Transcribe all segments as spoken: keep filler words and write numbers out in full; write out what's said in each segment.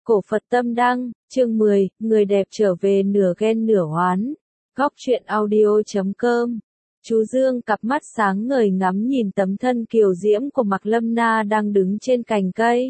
Cổ Phật Tâm Đăng, chương mười, người đẹp trở về nửa ghen nửa oán. Góc truyện audio chấm com. Chú Dương cặp mắt sáng ngời ngắm nhìn tấm thân kiều diễm của Mạc Lâm Na đang đứng trên cành cây.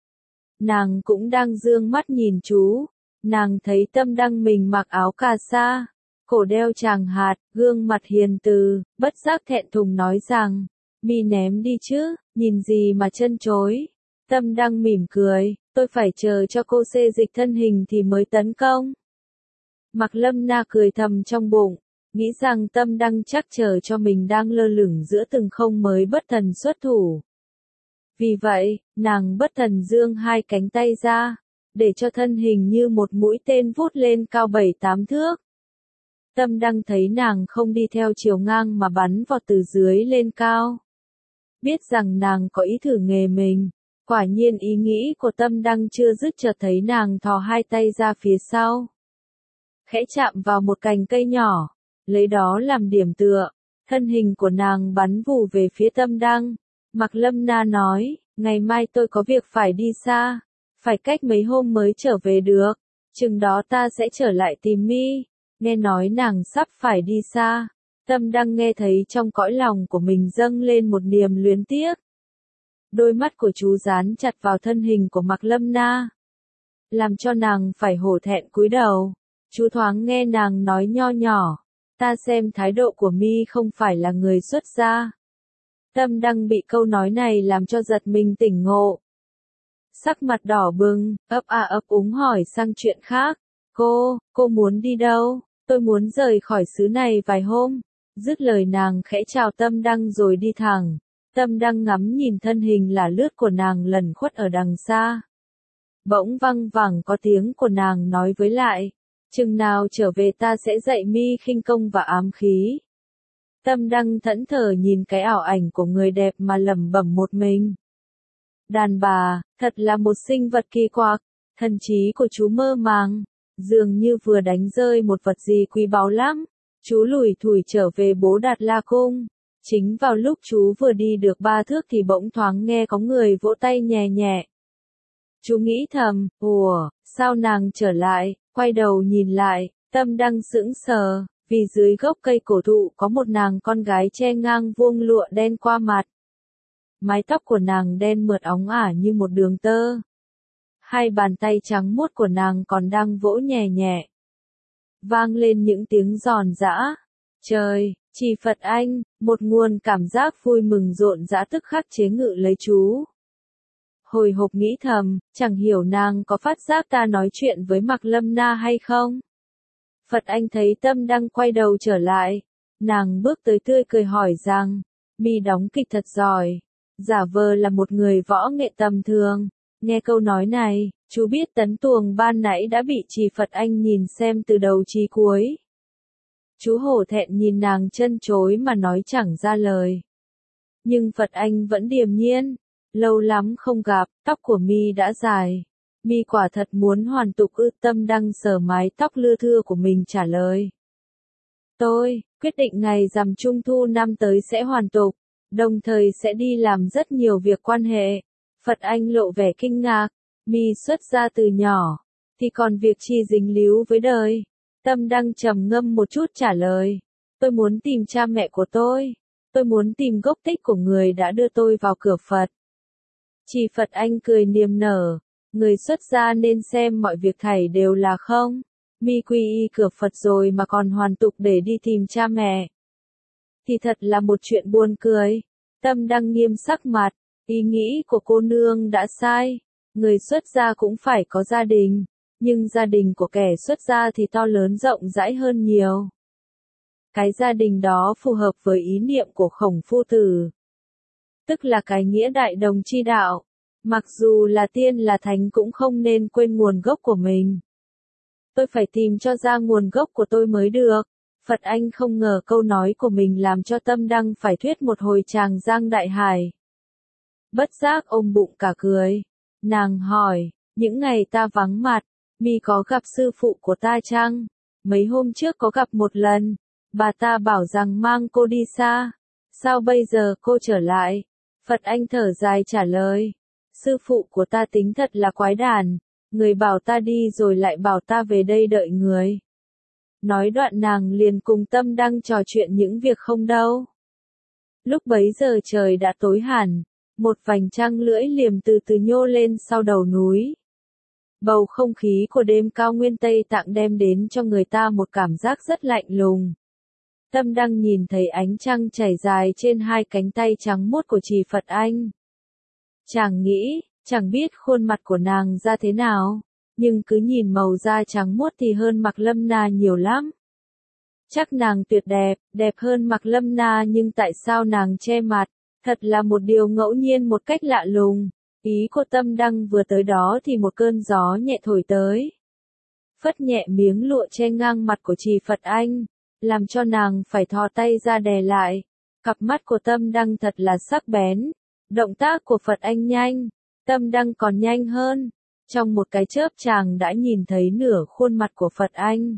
Nàng cũng đang dương mắt nhìn chú. Nàng thấy Tâm Đăng mình mặc áo cà sa, cổ đeo tràng hạt, gương mặt hiền từ, bất giác thẹn thùng nói rằng, mi ném đi chứ, nhìn gì mà chân chối. Tâm Đăng mỉm cười, tôi phải chờ cho cô xê dịch thân hình thì mới tấn công. Mạc Lâm Na cười thầm trong bụng, nghĩ rằng Tâm Đăng chắc chờ cho mình đang lơ lửng giữa từng không mới bất thần xuất thủ. Vì vậy, nàng bất thần dương hai cánh tay ra, để cho thân hình như một mũi tên vút lên cao bảy tám thước. Tâm Đăng thấy nàng không đi theo chiều ngang mà bắn vào từ dưới lên cao. Biết rằng nàng có ý thử nghề mình. Quả nhiên ý nghĩ của Tâm Đăng chưa dứt chợt thấy nàng thò hai tay ra phía sau. Khẽ chạm vào một cành cây nhỏ, lấy đó làm điểm tựa, thân hình của nàng bắn vù về phía Tâm Đăng. Mạc Lâm Na nói, ngày mai tôi có việc phải đi xa, phải cách mấy hôm mới trở về được, chừng đó ta sẽ trở lại tìm mi. Nghe nói nàng sắp phải đi xa, Tâm Đăng nghe thấy trong cõi lòng của mình dâng lên một niềm luyến tiếc. Đôi mắt của chú dán chặt vào thân hình của Mạc Lâm Na, làm cho nàng phải hổ thẹn cúi đầu. Chú thoáng nghe nàng nói nho nhỏ, ta xem thái độ của mi không phải là người xuất gia. Tâm Đăng bị câu nói này làm cho giật mình tỉnh ngộ. Sắc mặt đỏ bừng, ấp a ấp úng hỏi sang chuyện khác. Cô, cô muốn đi đâu? Tôi muốn rời khỏi xứ này vài hôm. Dứt lời nàng khẽ chào Tâm Đăng rồi đi thẳng. Tâm Đăng ngắm nhìn thân hình là lướt của nàng lẩn khuất ở đằng xa. Bỗng văng vẳng có tiếng của nàng nói với lại, chừng nào trở về ta sẽ dạy mi khinh công và ám khí. Tâm Đăng thẫn thờ nhìn cái ảo ảnh của người đẹp mà lẩm bẩm một mình. Đàn bà, thật là một sinh vật kỳ quặc, thần trí của chú mơ màng, dường như vừa đánh rơi một vật gì quý báu lắm. Chú lủi thủi trở về Bố Đạt La Cung. Chính vào lúc chú vừa đi được ba thước thì bỗng thoáng nghe có người vỗ tay nhẹ nhẹ. Chú nghĩ thầm, ủa, sao nàng trở lại, quay đầu nhìn lại, Tâm Đăng sững sờ, vì dưới gốc cây cổ thụ có một nàng con gái che ngang vuông lụa đen qua mặt. Mái tóc của nàng đen mượt óng ả như một đường tơ. Hai bàn tay trắng muốt của nàng còn đang vỗ nhẹ nhẹ. Vang lên những tiếng giòn giã. Trời, chỉ Phật anh, một nguồn cảm giác vui mừng rộn rã tức khắc chế ngự lấy chú. Hồi hộp nghĩ thầm, chẳng hiểu nàng có phát giác ta nói chuyện với Mạc Lâm Na hay không? Phật anh thấy Tâm Đăng quay đầu trở lại. Nàng bước tới tươi cười hỏi rằng, mi đóng kịch thật giỏi, giả vờ là một người võ nghệ tầm thường. Nghe câu nói này, chú biết Tấn Tuồng ban nãy đã bị Trì Phật anh nhìn xem từ đầu chí cuối. Chú hổ thẹn nhìn nàng chân chối mà nói chẳng ra lời. Nhưng Phật anh vẫn điềm nhiên. Lâu lắm không gặp, tóc của mi đã dài. Mi quả thật muốn hoàn tục ư? Tâm Đăng sờ mái tóc lưa thưa của mình trả lời. Tôi, quyết định ngày rằm Trung Thu năm tới sẽ hoàn tục, đồng thời sẽ đi làm rất nhiều việc quan hệ. Phật anh lộ vẻ kinh ngạc, mi xuất gia từ nhỏ, thì còn việc chi dính líu với đời. Tâm Đăng trầm ngâm một chút trả lời, tôi muốn tìm cha mẹ của tôi, tôi muốn tìm gốc tích của người đã đưa tôi vào cửa Phật. Chỉ Phật anh cười niềm nở, người xuất gia nên xem mọi việc thảy đều là không. Mi quy y cửa Phật rồi mà còn hoàn tục để đi tìm cha mẹ. Thì thật là một chuyện buồn cười. Tâm Đăng nghiêm sắc mặt, ý nghĩ của cô nương đã sai. Người xuất gia cũng phải có gia đình, nhưng gia đình của kẻ xuất gia thì to lớn rộng rãi hơn nhiều. Cái gia đình đó phù hợp với ý niệm của Khổng Phu Tử. Tức là cái nghĩa đại đồng chi đạo. Mặc dù là tiên là thánh cũng không nên quên nguồn gốc của mình. Tôi phải tìm cho ra nguồn gốc của tôi mới được. Phật anh không ngờ câu nói của mình làm cho Tâm Đăng phải thuyết một hồi tràng giang đại hải. Bất giác ôm bụng cả cười. Nàng hỏi, những ngày ta vắng mặt, mi có gặp sư phụ của ta chăng? Mấy hôm trước có gặp một lần, bà ta bảo rằng mang cô đi xa. Sao bây giờ cô trở lại? Phật anh thở dài trả lời, sư phụ của ta tính thật là quái đản, Người bảo ta đi rồi lại bảo ta về đây đợi người. Nói đoạn nàng liền cùng Tâm Đăng trò chuyện những việc không đâu. Lúc bấy giờ trời đã tối hẳn, một vành trăng lưỡi liềm từ từ nhô lên sau đầu núi. Bầu không khí của đêm cao nguyên Tây Tạng đem đến cho người ta một cảm giác rất lạnh lùng. Tâm Đăng nhìn thấy ánh trăng chảy dài trên hai cánh tay trắng muốt của Trì Phật Anh. Chàng nghĩ, chẳng biết khuôn mặt của nàng ra thế nào, nhưng cứ nhìn màu da trắng muốt thì hơn Mạc Lâm Na nhiều lắm. Chắc nàng tuyệt đẹp, đẹp hơn Mạc Lâm Na nhưng tại sao nàng che mặt, thật là một điều ngẫu nhiên một cách lạ lùng. Ý của Tâm Đăng vừa tới đó thì một cơn gió nhẹ thổi tới. Phất nhẹ miếng lụa che ngang mặt của Trì Phật Anh, làm cho nàng phải thò tay ra đè lại. Cặp mắt của Tâm Đăng thật là sắc bén. Động tác của Phật Anh nhanh, Tâm Đăng còn nhanh hơn. Trong một cái chớp chàng đã nhìn thấy nửa khuôn mặt của Phật Anh.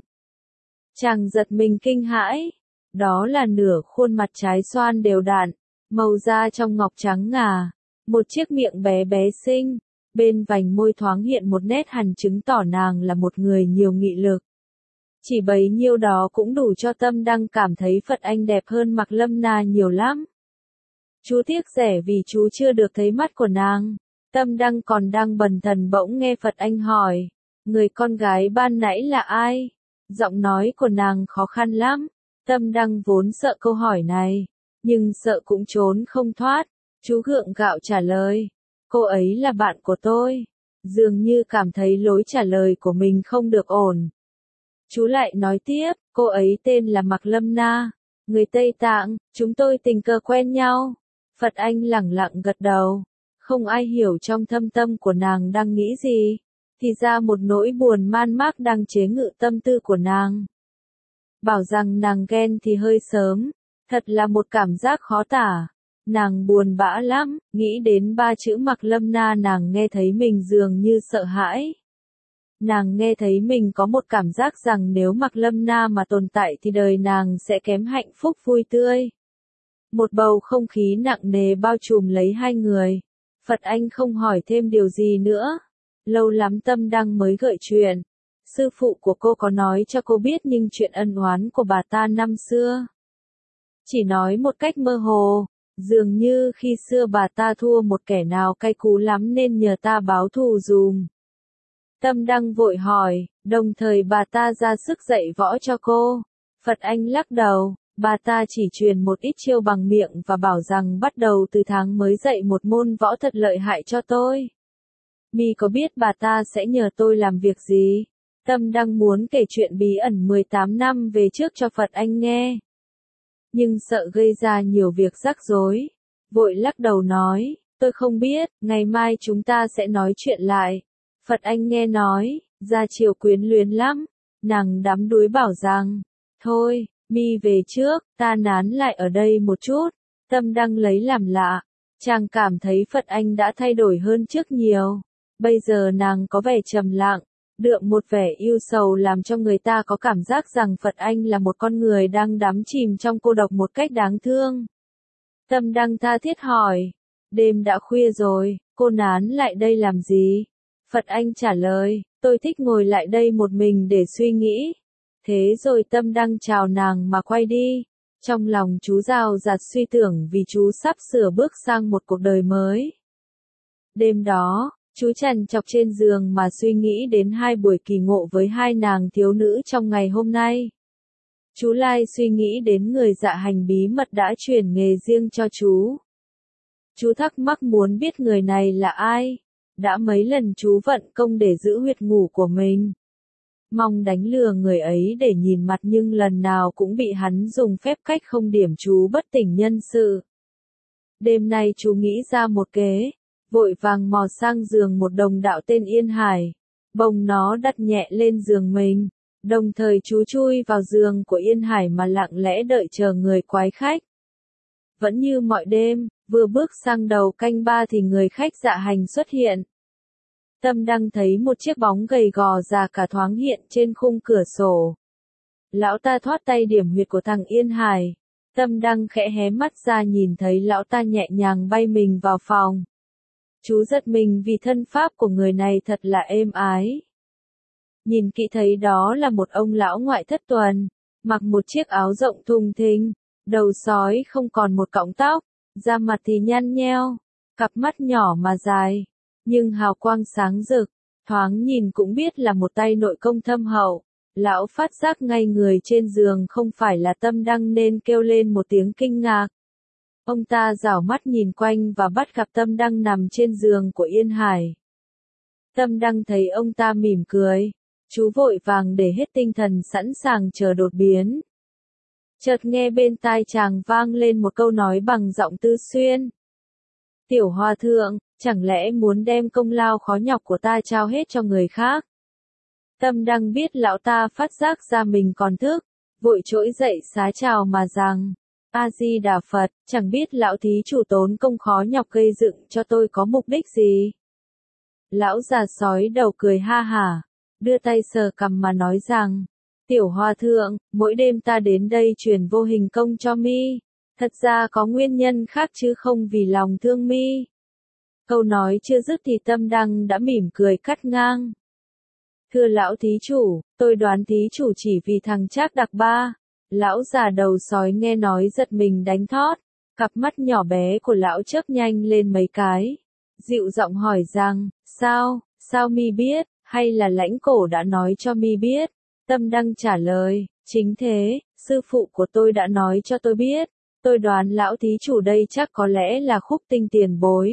Chàng giật mình kinh hãi. Đó là nửa khuôn mặt trái xoan đều đặn, màu da trong ngọc trắng ngà. Một chiếc miệng bé bé xinh, bên vành môi thoáng hiện một nét hằn chứng tỏ nàng là một người nhiều nghị lực. Chỉ bấy nhiêu đó cũng đủ cho Tâm Đăng cảm thấy Phật Anh đẹp hơn Mạc Lâm Na nhiều lắm. Chú tiếc rẻ vì chú chưa được thấy mắt của nàng. Tâm Đăng còn đang bần thần bỗng nghe Phật Anh hỏi, người con gái ban nãy là ai? Giọng nói của nàng khó khăn lắm. Tâm Đăng vốn sợ câu hỏi này, nhưng sợ cũng trốn không thoát. Chú gượng gạo trả lời, cô ấy là bạn của tôi. Dường như cảm thấy lối trả lời của mình không được ổn. Chú lại nói tiếp, cô ấy tên là Mạc Lâm Na, người Tây Tạng, chúng tôi tình cờ quen nhau. Phật Anh lẳng lặng gật đầu, không ai hiểu trong thâm tâm của nàng đang nghĩ gì. Thì ra một nỗi buồn man mác đang chế ngự tâm tư của nàng. Bảo rằng nàng ghen thì hơi sớm, thật là một cảm giác khó tả. Nàng buồn bã lắm, nghĩ đến ba chữ Mạc Lâm Na nàng nghe thấy mình dường như sợ hãi. Nàng nghe thấy mình có một cảm giác rằng nếu Mạc Lâm Na mà tồn tại thì đời nàng sẽ kém hạnh phúc vui tươi. Một bầu không khí nặng nề bao trùm lấy hai người. Phật Anh không hỏi thêm điều gì nữa. Lâu lắm Tâm Đăng mới gợi chuyện. Sư phụ của cô có nói cho cô biết nhưng chuyện ân oán của bà ta năm xưa. Chỉ nói một cách mơ hồ. Dường như khi xưa bà ta thua một kẻ nào cay cú lắm nên nhờ ta báo thù dùm. Tâm Đăng vội hỏi, đồng thời bà ta ra sức dạy võ cho cô. Phật Anh lắc đầu, bà ta chỉ truyền một ít chiêu bằng miệng và bảo rằng bắt đầu từ tháng mới dạy một môn võ thật lợi hại cho tôi. Mi có biết bà ta sẽ nhờ tôi làm việc gì? Tâm Đăng muốn kể chuyện bí ẩn mười tám năm về trước cho Phật Anh nghe. Nhưng sợ gây ra nhiều việc rắc rối. Vội lắc đầu nói, tôi không biết, ngày mai chúng ta sẽ nói chuyện lại. Phật Anh nghe nói, ra chiều quyến luyến lắm. Nàng đắm đuối bảo rằng, thôi, mi về trước, ta nán lại ở đây một chút. Tâm Đăng lấy làm lạ. Chàng cảm thấy Phật Anh đã thay đổi hơn trước nhiều. Bây giờ nàng có vẻ trầm lặng, đượm một vẻ yêu sầu làm cho người ta có cảm giác rằng Phật Anh là một con người đang đắm chìm trong cô độc một cách đáng thương. Tâm Đăng tha thiết hỏi, đêm đã khuya rồi, cô nán lại đây làm gì? Phật Anh trả lời, tôi thích ngồi lại đây một mình để suy nghĩ. Thế rồi Tâm Đăng chào nàng mà quay đi. Trong lòng chú rào rạt suy tưởng vì chú sắp sửa bước sang một cuộc đời mới. Đêm đó, chú trằn trọc trên giường mà suy nghĩ đến hai buổi kỳ ngộ với hai nàng thiếu nữ trong ngày hôm nay. Chú Lai suy nghĩ đến người dạ hành bí mật đã chuyển nghề riêng cho chú. Chú thắc mắc muốn biết người này là ai. Đã mấy lần chú vận công để giữ huyệt ngủ của mình. Mong đánh lừa người ấy để nhìn mặt nhưng lần nào cũng bị hắn dùng phép cách không điểm chú bất tỉnh nhân sự. Đêm nay chú nghĩ ra một kế. Vội vàng mò sang giường một đồng đạo tên Yên Hải. Bồng nó đặt nhẹ lên giường mình. Đồng thời chú chui vào giường của Yên Hải mà lặng lẽ đợi chờ người quái khách. Vẫn như mọi đêm, vừa bước sang đầu canh ba thì người khách dạ hành xuất hiện. Tâm Đăng thấy một chiếc bóng gầy gò già cả thoáng hiện trên khung cửa sổ. Lão ta thoát tay điểm huyệt của thằng Yên Hải. Tâm Đăng khẽ hé mắt ra nhìn thấy lão ta nhẹ nhàng bay mình vào phòng. Chú giật mình vì thân pháp của người này thật là êm ái. Nhìn kỹ thấy đó là một ông lão ngoại thất tuần, mặc một chiếc áo rộng thùng thình, đầu sói không còn một cọng tóc, da mặt thì nhăn nheo, cặp mắt nhỏ mà dài, nhưng hào quang sáng rực, thoáng nhìn cũng biết là một tay nội công thâm hậu. Lão phát giác ngay người trên giường không phải là Tâm Đăng nên kêu lên một tiếng kinh ngạc. Ông ta rảo mắt nhìn quanh và bắt gặp Tâm Đăng nằm trên giường của Yên Hải. Tâm Đăng thấy ông ta mỉm cười, chú vội vàng để hết tinh thần sẵn sàng chờ đột biến. Chợt nghe bên tai chàng vang lên một câu nói bằng giọng tư xuyên. Tiểu hòa thượng, chẳng lẽ muốn đem công lao khó nhọc của ta trao hết cho người khác? Tâm Đăng biết lão ta phát giác ra mình còn thức, vội trỗi dậy xá chào mà rằng, A-di-đà Phật, chẳng biết lão thí chủ tốn công khó nhọc gây dựng cho tôi có mục đích gì? Lão già sói đầu cười ha hả, đưa tay sờ cằm mà nói rằng, tiểu hòa thượng, mỗi đêm ta đến đây truyền vô hình công cho mi, thật ra có nguyên nhân khác chứ không vì lòng thương mi. Câu nói chưa dứt thì Tâm Đăng đã mỉm cười cắt ngang. Thưa lão thí chủ, tôi đoán thí chủ chỉ vì thằng Trác Đặc Ba. Lão già đầu sói nghe nói giật mình đánh thót, cặp mắt nhỏ bé của lão chớp nhanh lên mấy cái, dịu giọng hỏi rằng, sao, sao mi biết, hay là lãnh cổ đã nói cho mi biết? Tâm Đăng trả lời, chính thế, sư phụ của tôi đã nói cho tôi biết, tôi đoán lão thí chủ đây chắc có lẽ là Khúc Tinh tiền bối.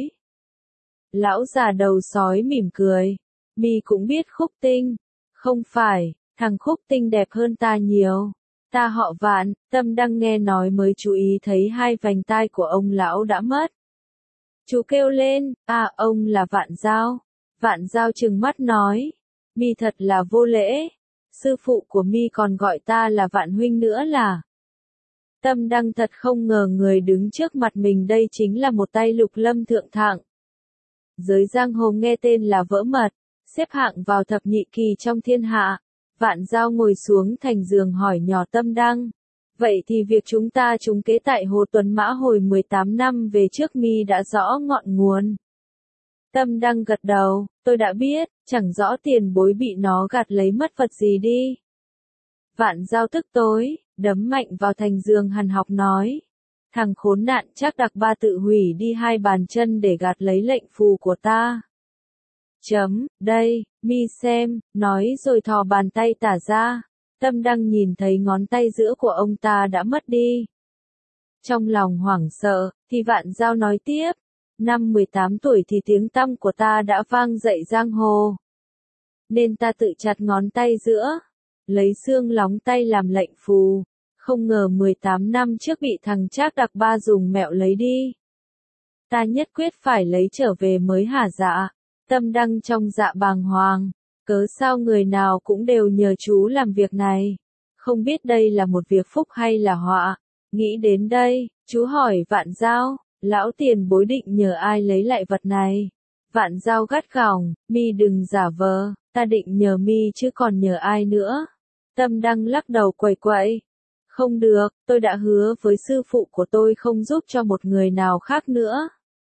Lão già đầu sói mỉm cười, mi cũng biết Khúc Tinh, không phải, thằng Khúc Tinh đẹp hơn ta nhiều. Ta họ Vạn. Tâm Đăng nghe nói mới chú ý thấy hai vành tai của ông lão đã mất. Chú kêu lên, à ông là Vạn Giao. Vạn Giao trừng mắt nói, mi thật là vô lễ, sư phụ của mi còn gọi ta là Vạn huynh nữa là. Tâm Đăng thật không ngờ người đứng trước mặt mình đây chính là một tay lục lâm thượng thặng. Giới giang hồ nghe tên là vỡ mật, xếp hạng vào thập nhị kỳ trong thiên hạ. Vạn Giao ngồi xuống thành giường hỏi nhỏ Tâm Đăng, vậy thì việc chúng ta trúng kế tại Hồ Tuấn Mã hồi mười tám năm về trước mi đã rõ ngọn nguồn. Tâm Đăng gật đầu, tôi đã biết, chẳng rõ tiền bối bị nó gạt lấy mất vật gì đi. Vạn Giao tức tối, đấm mạnh vào thành giường hằn học nói, thằng khốn nạn Trác Đặc Ba tự hủy đi hai bàn chân để gạt lấy lệnh phù của ta. Chấm, đây, mi xem, nói rồi thò bàn tay tả ra. Tâm Đăng nhìn thấy ngón tay giữa của ông ta đã mất đi. Trong lòng hoảng sợ, thì Vạn Giao nói tiếp, năm mười tám tuổi thì tiếng tăm của ta đã vang dậy giang hồ. Nên ta tự chặt ngón tay giữa, lấy xương lóng tay làm lệnh phù, không ngờ mười tám năm trước bị thằng Trác Đặc Ba dùng mẹo lấy đi. Ta nhất quyết phải lấy trở về mới hả dạ. Tâm Đăng trong dạ bàng hoàng, cớ sao người nào cũng đều nhờ chú làm việc này, không biết đây là một việc phúc hay là họa. Nghĩ đến đây, chú hỏi Vạn Giao, lão tiền bối định nhờ ai lấy lại vật này? Vạn Giao gắt gỏng, mi đừng giả vờ, ta định nhờ mi chứ còn nhờ ai nữa. Tâm Đăng lắc đầu quẩy quậy, không được, tôi đã hứa với sư phụ của tôi không giúp cho một người nào khác nữa.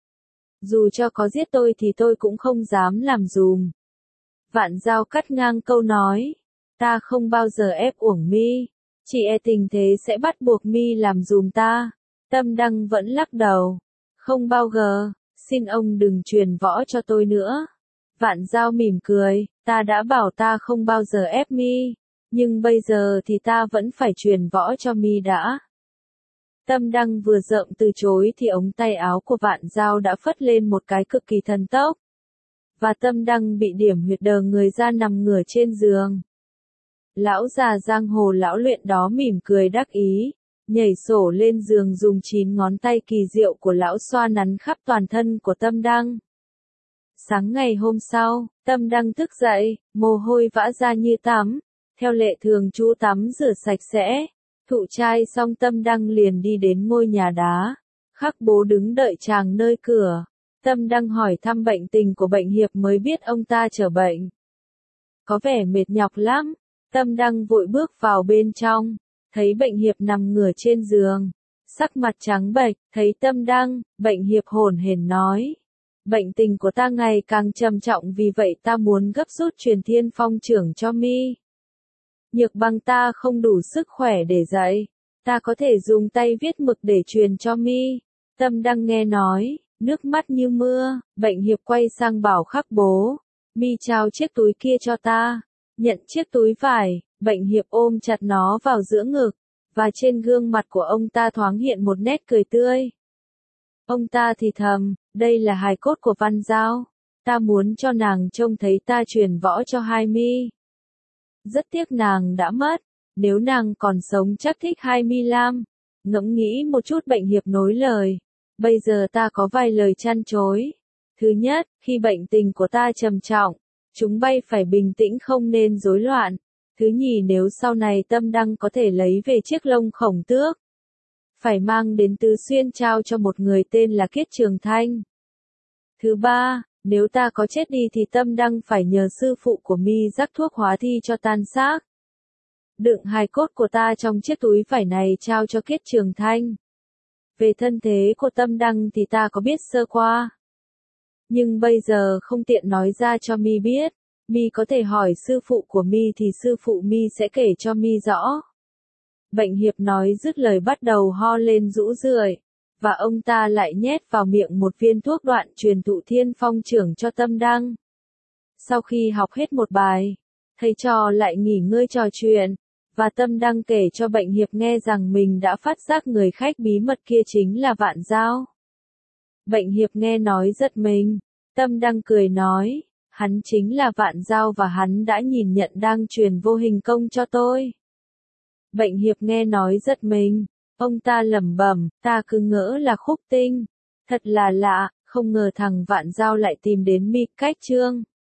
Dù cho có giết tôi thì tôi cũng không dám làm dùm. Vạn Giao cắt ngang câu nói, ta không bao giờ ép uổng mi, chỉ e tình thế sẽ bắt buộc mi làm dùm ta. Tâm Đăng vẫn lắc đầu, không bao giờ, xin ông đừng truyền võ cho tôi nữa. Vạn Giao mỉm cười, ta đã bảo ta không bao giờ ép mi, nhưng bây giờ thì ta vẫn phải truyền võ cho mi đã. Tâm Đăng vừa rợm từ chối thì ống tay áo của Vạn Giao đã phất lên một cái cực kỳ thần tốc. Và Tâm Đăng bị điểm huyệt đờ người ra nằm ngửa trên giường. Lão già giang hồ lão luyện đó mỉm cười đắc ý, nhảy sổ lên giường dùng chín ngón tay kỳ diệu của lão xoa nắn khắp toàn thân của Tâm Đăng. Sáng ngày hôm sau, Tâm Đăng thức dậy, mồ hôi vã ra như tắm, theo lệ thường chú tắm rửa sạch sẽ. Thụ trai xong Tâm Đăng liền đi đến ngôi nhà đá, Khắc Bố đứng đợi chàng nơi cửa. Tâm Đăng hỏi thăm bệnh tình của bệnh hiệp mới biết ông ta trở bệnh. Có vẻ mệt nhọc lắm, Tâm Đăng vội bước vào bên trong, thấy bệnh hiệp nằm ngửa trên giường, sắc mặt trắng bệch, thấy Tâm Đăng, bệnh hiệp hổn hển nói, Bệnh tình của ta ngày càng trầm trọng vì vậy ta muốn gấp rút truyền thiên phong trưởng cho mi. Nhược bằng ta không đủ sức khỏe để dạy. Ta có thể dùng tay viết mực để truyền cho mi. Tâm Đăng nghe nói, nước mắt như mưa, Bệnh Hiệp quay sang bảo Khắc Bố. Mi trao chiếc túi kia cho ta. Nhận chiếc túi vải, Bệnh Hiệp ôm chặt nó vào giữa ngực, và trên gương mặt của ông ta thoáng hiện một nét cười tươi. Ông ta thì thầm, đây là hài cốt của Văn Giao. Ta muốn cho nàng trông thấy ta truyền võ cho hai mi. Rất tiếc nàng đã mất, nếu nàng còn sống chắc thích hai mi lam. Ngẫm nghĩ một chút Bệnh Hiệp nối lời. Bây giờ ta có vài lời chăn chối. Thứ nhất, khi bệnh tình của ta trầm trọng, chúng bay phải bình tĩnh không nên rối loạn. Thứ nhì, nếu sau này Tâm Đăng có thể lấy về chiếc lông khổng tước, phải mang đến Tứ Xuyên trao cho một người tên là Kiết Trường Thanh. Thứ ba, nếu ta có chết đi thì Tâm Đăng phải nhờ sư phụ của mi rắc thuốc hóa thi cho tan xác. Đựng hài cốt của ta trong chiếc túi vải này trao cho Kiết Trường Thanh. Về thân thế của Tâm Đăng thì ta có biết sơ qua. Nhưng bây giờ không tiện nói ra cho mi biết. Mi có thể hỏi sư phụ của mi thì sư phụ mi sẽ kể cho mi rõ. Bệnh Hiệp nói dứt lời bắt đầu ho lên rũ rượi, và ông ta lại nhét vào miệng một viên thuốc đoạn truyền thụ thiên phong trưởng cho Tâm Đăng. Sau khi học hết một bài, thầy trò lại nghỉ ngơi trò chuyện, và Tâm Đăng kể cho Bệnh Hiệp nghe rằng mình đã phát giác người khách bí mật kia chính là Vạn Giao. Bệnh Hiệp nghe nói giật mình, Tâm Đăng cười nói, hắn chính là Vạn Giao và hắn đã nhìn nhận đang truyền vô hình công cho tôi. Bệnh Hiệp nghe nói giật mình, ông ta lẩm bẩm, ta cứ ngỡ là Khúc Tinh. Thật là lạ, không ngờ thằng Vạn Giao lại tìm đến mi cách trương.